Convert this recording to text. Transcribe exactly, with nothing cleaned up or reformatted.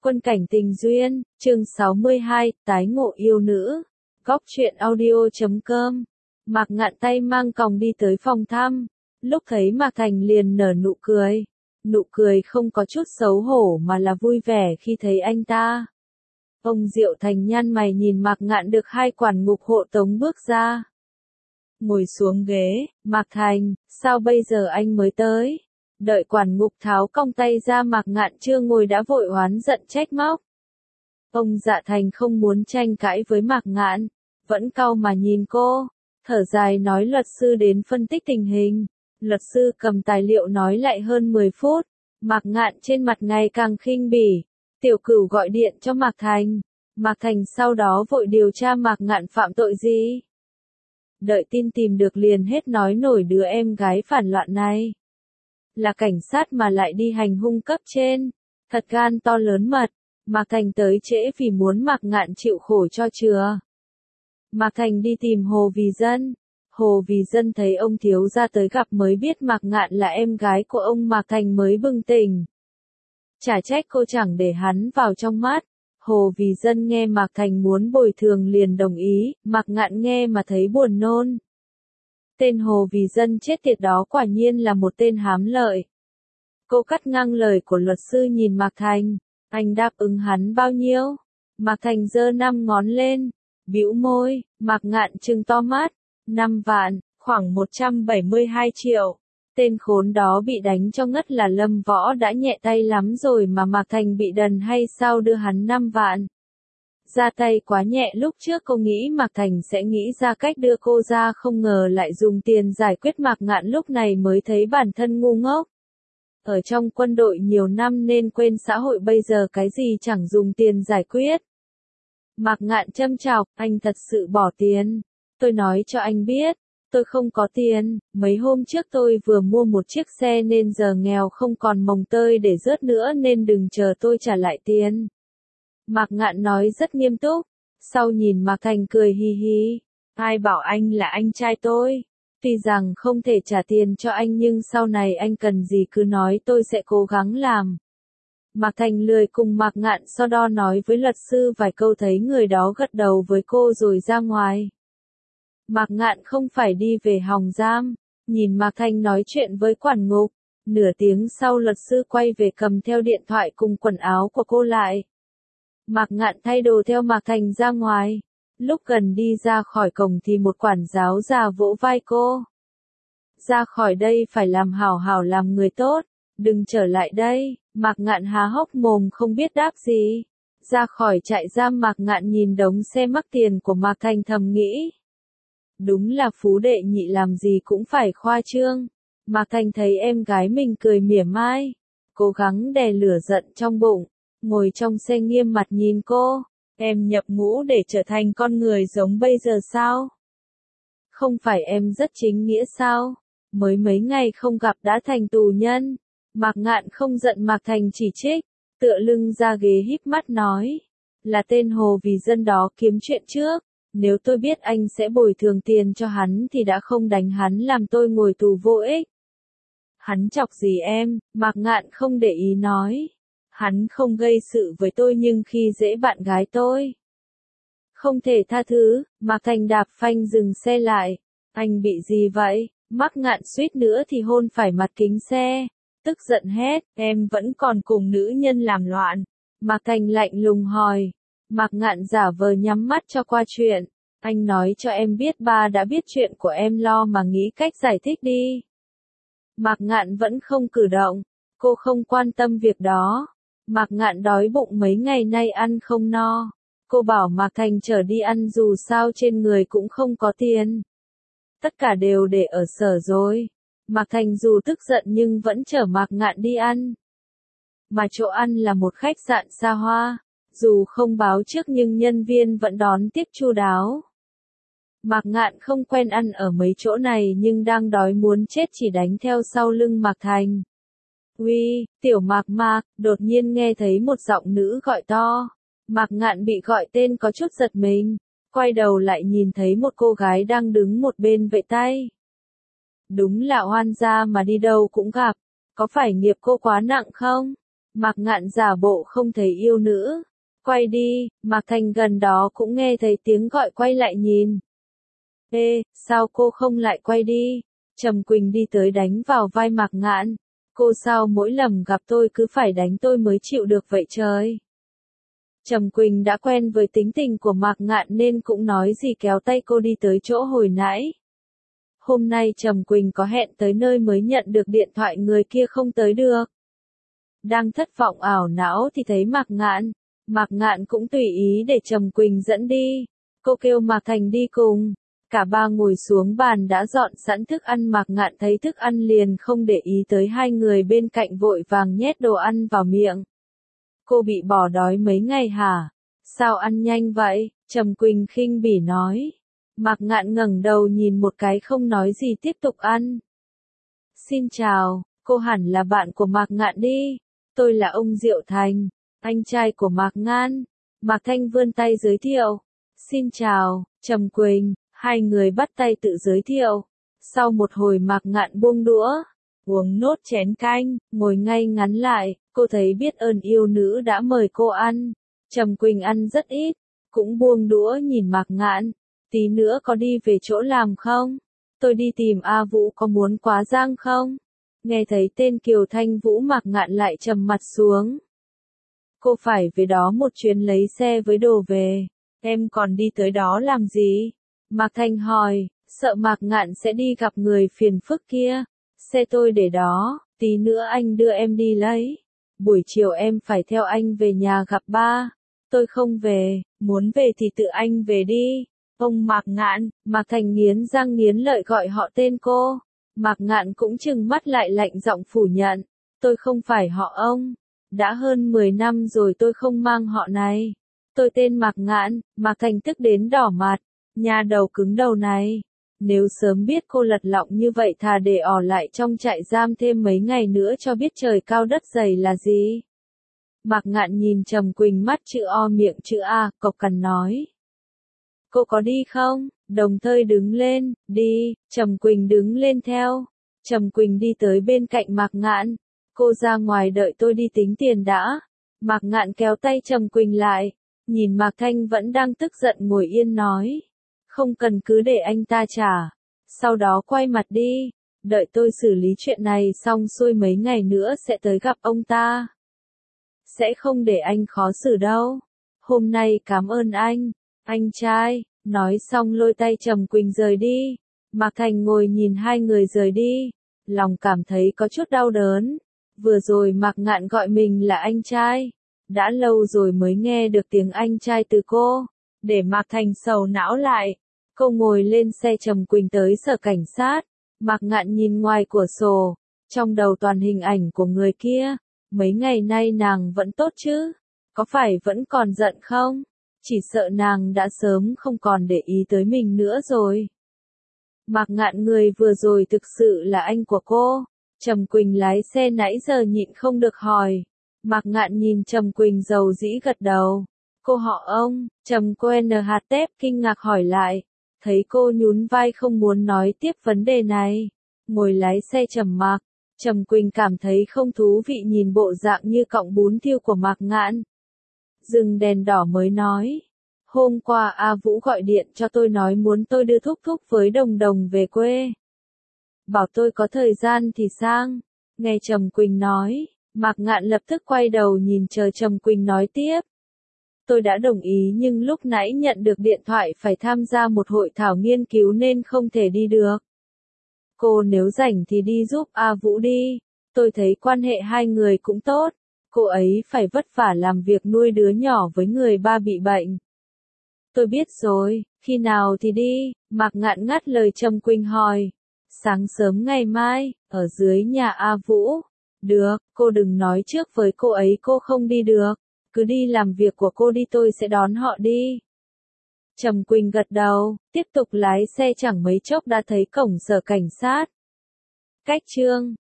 Quân cảnh tình duyên, chương sáu mươi hai, tái ngộ yêu nữ. Góc truyện audio chấm com. Mạc Ngạn tay mang còng đi tới phòng thăm. Lúc thấy Mạc Thành liền nở nụ cười. Nụ cười không có chút xấu hổ mà là vui vẻ khi thấy anh ta. Ông Diệu Thành nhăn mày nhìn Mạc Ngạn được hai quản ngục hộ tống bước ra. Ngồi xuống ghế, Mạc Thành, sao bây giờ anh mới tới? Đợi quản ngục tháo cong tay ra Mạc Ngạn chưa ngồi đã vội oán giận trách móc. Ông Dạ Thành không muốn tranh cãi với Mạc Ngạn, vẫn cau mà nhìn cô, thở dài nói luật sư đến phân tích tình hình. Luật sư cầm tài liệu nói lại hơn mười phút, Mạc Ngạn trên mặt ngày càng khinh bỉ. Tiểu Cửu gọi điện cho Mạc Thành, Mạc Thành sau đó vội điều tra Mạc Ngạn phạm tội gì. Đợi tin tìm được liền hết nói nổi đứa em gái phản loạn này. Là cảnh sát mà lại đi hành hung cấp trên, thật gan to lớn mật. Mạc Thành tới trễ vì muốn Mạc Ngạn chịu khổ cho chừa. Mạc Thành đi tìm Hồ Vì Dân. Hồ Vì Dân thấy ông thiếu gia tới gặp mới biết Mạc Ngạn là em gái của ông, Mạc Thành mới bừng tỉnh. Chả trách cô chẳng để hắn vào trong mắt. Hồ Vì Dân nghe Mạc Thành muốn bồi thường liền đồng ý, Mạc Ngạn nghe mà thấy buồn nôn. Tên Hồ Vì Dân chết tiệt đó quả nhiên là một tên hám lợi. Cô cắt ngang lời của luật sư nhìn Mạc Thành, anh đáp ứng hắn bao nhiêu? Mạc Thành giơ năm ngón lên, bĩu môi, Mạc Ngạn trừng to mắt, năm vạn, khoảng một trăm bảy mươi hai triệu. Tên khốn đó bị đánh cho ngất là Lâm Võ đã nhẹ tay lắm rồi mà Mạc Thành bị đần hay sao đưa hắn năm vạn. Ra tay quá nhẹ, lúc trước cô nghĩ Mạc Thành sẽ nghĩ ra cách đưa cô ra, không ngờ lại dùng tiền giải quyết. Mạc Ngạn lúc này mới thấy bản thân ngu ngốc. Ở trong quân đội nhiều năm nên quên xã hội bây giờ cái gì chẳng dùng tiền giải quyết. Mạc Ngạn châm chọc, anh thật sự bỏ tiền. Tôi nói cho anh biết, tôi không có tiền, mấy hôm trước tôi vừa mua một chiếc xe nên giờ nghèo không còn mồng tơi để rớt nữa nên đừng chờ tôi trả lại tiền. Mạc Ngạn nói rất nghiêm túc, sau nhìn Mạc Thành cười hi hi, ai bảo anh là anh trai tôi. Tuy rằng không thể trả tiền cho anh nhưng sau này anh cần gì cứ nói, tôi sẽ cố gắng làm. Mạc Thành lười cùng Mạc Ngạn so đo, nói với luật sư vài câu thấy người đó gật đầu với cô rồi ra ngoài. Mạc Ngạn không phải đi về hòng giam, nhìn Mạc Thành nói chuyện với quản ngục. Nửa tiếng sau luật sư quay về cầm theo điện thoại cùng quần áo của cô lại. Mạc Ngạn thay đồ theo Mạc Thành ra ngoài. Lúc gần đi ra khỏi cổng thì một quản giáo già vỗ vai cô. Ra khỏi đây phải làm hảo hảo làm người tốt, đừng trở lại đây. Mạc Ngạn há hốc mồm không biết đáp gì. Ra khỏi trại giam Mạc Ngạn nhìn đống xe mắc tiền của Mạc Thành thầm nghĩ. Đúng là phú đệ nhị làm gì cũng phải khoa trương. Mạc Thành thấy em gái mình cười mỉa mai, cố gắng đè lửa giận trong bụng, ngồi trong xe nghiêm mặt nhìn cô. Em nhập ngũ để trở thành con người giống bây giờ sao? Không phải em rất chính nghĩa sao? Mới mấy ngày không gặp đã thành tù nhân. Mạc Ngạn không giận Mạc Thành chỉ trích, tựa lưng ra ghế híp mắt nói. Là tên Hồ Vì Dân đó kiếm chuyện trước. Nếu tôi biết anh sẽ bồi thường tiền cho hắn thì đã không đánh hắn làm tôi ngồi tù vô ích. Hắn chọc gì em? Mạc Ngạn không để ý nói. Hắn không gây sự với tôi nhưng khi dễ bạn gái tôi. Không thể tha thứ. Mạc Thành đạp phanh dừng xe lại. Anh bị gì vậy? Mạc Ngạn suýt nữa thì hôn phải mặt kính xe. Tức giận hét, em vẫn còn cùng nữ nhân làm loạn. Mạc Thành lạnh lùng hỏi. Mạc Ngạn giả vờ nhắm mắt cho qua chuyện. Anh nói cho em biết ba đã biết chuyện của em, lo mà nghĩ cách giải thích đi. Mạc Ngạn vẫn không cử động. Cô không quan tâm việc đó. Mạc Ngạn đói bụng mấy ngày nay ăn không no. Cô bảo Mạc Thành chở đi ăn dù sao trên người cũng không có tiền. Tất cả đều để ở sở rồi. Mạc Thành dù tức giận nhưng vẫn chở Mạc Ngạn đi ăn. Mà chỗ ăn là một khách sạn xa hoa. Dù không báo trước nhưng nhân viên vẫn đón tiếp chu đáo. Mạc Ngạn không quen ăn ở mấy chỗ này nhưng đang đói muốn chết chỉ đánh theo sau lưng Mạc Thành. Uy, tiểu Mạc Mạc, đột nhiên nghe thấy một giọng nữ gọi to. Mạc Ngạn bị gọi tên có chút giật mình, quay đầu lại nhìn thấy một cô gái đang đứng một bên vẫy tay. Đúng là oan gia mà đi đâu cũng gặp, có phải nghiệp cô quá nặng không? Mạc Ngạn giả bộ không thấy yêu nữ. Quay đi, Mạc Thành gần đó cũng nghe thấy tiếng gọi quay lại nhìn. Ê, sao cô không lại quay đi? Trầm Quỳnh đi tới đánh vào vai Mạc Ngạn. Cô sao mỗi lần gặp tôi cứ phải đánh tôi mới chịu được vậy trời? Trầm Quỳnh đã quen với tính tình của Mạc Ngạn nên cũng nói gì kéo tay cô đi tới chỗ hồi nãy. Hôm nay Trầm Quỳnh có hẹn tới nơi mới nhận được điện thoại người kia không tới được. Đang thất vọng ảo não thì thấy Mạc Ngạn. Mạc Ngạn cũng tùy ý để Trầm Quỳnh dẫn đi. Cô kêu Mạc Thành đi cùng. Cả ba ngồi xuống bàn đã dọn sẵn thức ăn. Mạc Ngạn thấy thức ăn liền không để ý tới hai người bên cạnh vội vàng nhét đồ ăn vào miệng. Cô bị bỏ đói mấy ngày hả? Sao ăn nhanh vậy? Trầm Quỳnh khinh bỉ nói. Mạc Ngạn ngẩng đầu nhìn một cái không nói gì tiếp tục ăn. Xin chào, cô hẳn là bạn của Mạc Ngạn đi. Tôi là ông Diệu Thành, anh trai của Mạc Ngạn. Mạc Thanh vươn tay giới thiệu. Xin chào, Trầm Quỳnh. Hai người bắt tay tự giới thiệu. Sau một hồi Mạc Ngạn buông đũa, uống nốt chén canh, ngồi ngay ngắn lại, cô thấy biết ơn yêu nữ đã mời cô ăn. Trầm Quỳnh ăn rất ít, cũng buông đũa nhìn Mạc Ngạn. Tí nữa có đi về chỗ làm không? Tôi đi tìm A Vũ, có muốn quá giang không? Nghe thấy tên Kiều Thanh Vũ Mạc Ngạn lại trầm mặt xuống. Cô phải về đó một chuyến lấy xe với đồ về. Em còn đi tới đó làm gì? Mạc Thanh hỏi, sợ Mạc Ngạn sẽ đi gặp người phiền phức kia. Xe tôi để đó, tí nữa anh đưa em đi lấy. Buổi chiều em phải theo anh về nhà gặp ba. Tôi không về, muốn về thì tự anh về đi. Ông Mạc Ngạn, Mạc Thành nghiến răng nghiến lợi gọi họ tên cô. Mạc Ngạn cũng trừng mắt lại lạnh giọng phủ nhận. Tôi không phải họ ông. Đã hơn mười năm rồi tôi không mang họ này. Tôi tên Mạc Ngạn. Mạc Thành tức đến đỏ mặt. Nhà đầu cứng đầu này. Nếu sớm biết cô lật lọng như vậy thà để ở lại trong trại giam thêm mấy ngày nữa cho biết trời cao đất dày là gì. Mạc Ngạn nhìn Trầm Quỳnh mắt chữ O miệng chữ A, cộc cằn nói. Cô có đi không? Đồng thời đứng lên, đi, Trầm Quỳnh đứng lên theo. Trầm Quỳnh đi tới bên cạnh Mạc Ngạn. Cô ra ngoài đợi tôi đi tính tiền đã. Mạc Ngạn kéo tay Trầm Quỳnh lại. Nhìn Mạc Thanh vẫn đang tức giận ngồi yên nói. Không cần cứ để anh ta trả. Sau đó quay mặt đi. Đợi tôi xử lý chuyện này xong xuôi mấy ngày nữa sẽ tới gặp ông ta. Sẽ không để anh khó xử đâu. Hôm nay cảm ơn anh. Anh trai. Nói xong lôi tay Trầm Quỳnh rời đi. Mạc Thành ngồi nhìn hai người rời đi. Lòng cảm thấy có chút đau đớn. Vừa rồi Mạc Ngạn gọi mình là anh trai. Đã lâu rồi mới nghe được tiếng anh trai từ cô. Để Mạc Thành sầu não lại. Cô ngồi lên xe Trầm Quỳnh tới sở cảnh sát. Mạc Ngạn nhìn ngoài cửa sổ. Trong đầu toàn hình ảnh của người kia. Mấy ngày nay nàng vẫn tốt chứ? Có phải vẫn còn giận không? Chỉ sợ nàng đã sớm không còn để ý tới mình nữa rồi. Mạc Ngạn người vừa rồi thực sự là anh của cô. Trầm Quỳnh lái xe nãy giờ nhịn không được hỏi. Mạc Ngạn nhìn Trầm Quỳnh dầu dĩ gật đầu. Cô họ ông, Trầm Quen hạt tép kinh ngạc hỏi lại. Thấy cô nhún vai không muốn nói tiếp vấn đề này. Ngồi lái xe trầm mặc. Trầm Quỳnh cảm thấy không thú vị nhìn bộ dạng như cọng bún thiêu của Mạc Ngạn. Dừng đèn đỏ mới nói. Hôm qua A Vũ gọi điện cho tôi nói muốn tôi đưa Thúc Thúc với Đồng Đồng về quê. Bảo tôi có thời gian thì sang. Nghe Trầm Quỳnh nói, Mạc Ngạn lập tức quay đầu nhìn chờ Trầm Quỳnh nói tiếp. Tôi đã đồng ý nhưng lúc nãy nhận được điện thoại phải tham gia một hội thảo nghiên cứu nên không thể đi được. Cô nếu rảnh thì đi giúp A Vũ đi. Tôi thấy quan hệ hai người cũng tốt. Cô ấy phải vất vả làm việc nuôi đứa nhỏ với người ba bị bệnh. Tôi biết rồi, khi nào thì đi? Mạc Ngạn ngắt lời Trầm Quỳnh hỏi. Sáng sớm ngày mai, ở dưới nhà A Vũ. Được, cô đừng nói trước với cô ấy cô không đi được. Cứ đi làm việc của cô đi tôi sẽ đón họ đi. Trầm Quỳnh gật đầu, tiếp tục lái xe chẳng mấy chốc đã thấy cổng sở cảnh sát. Cách chương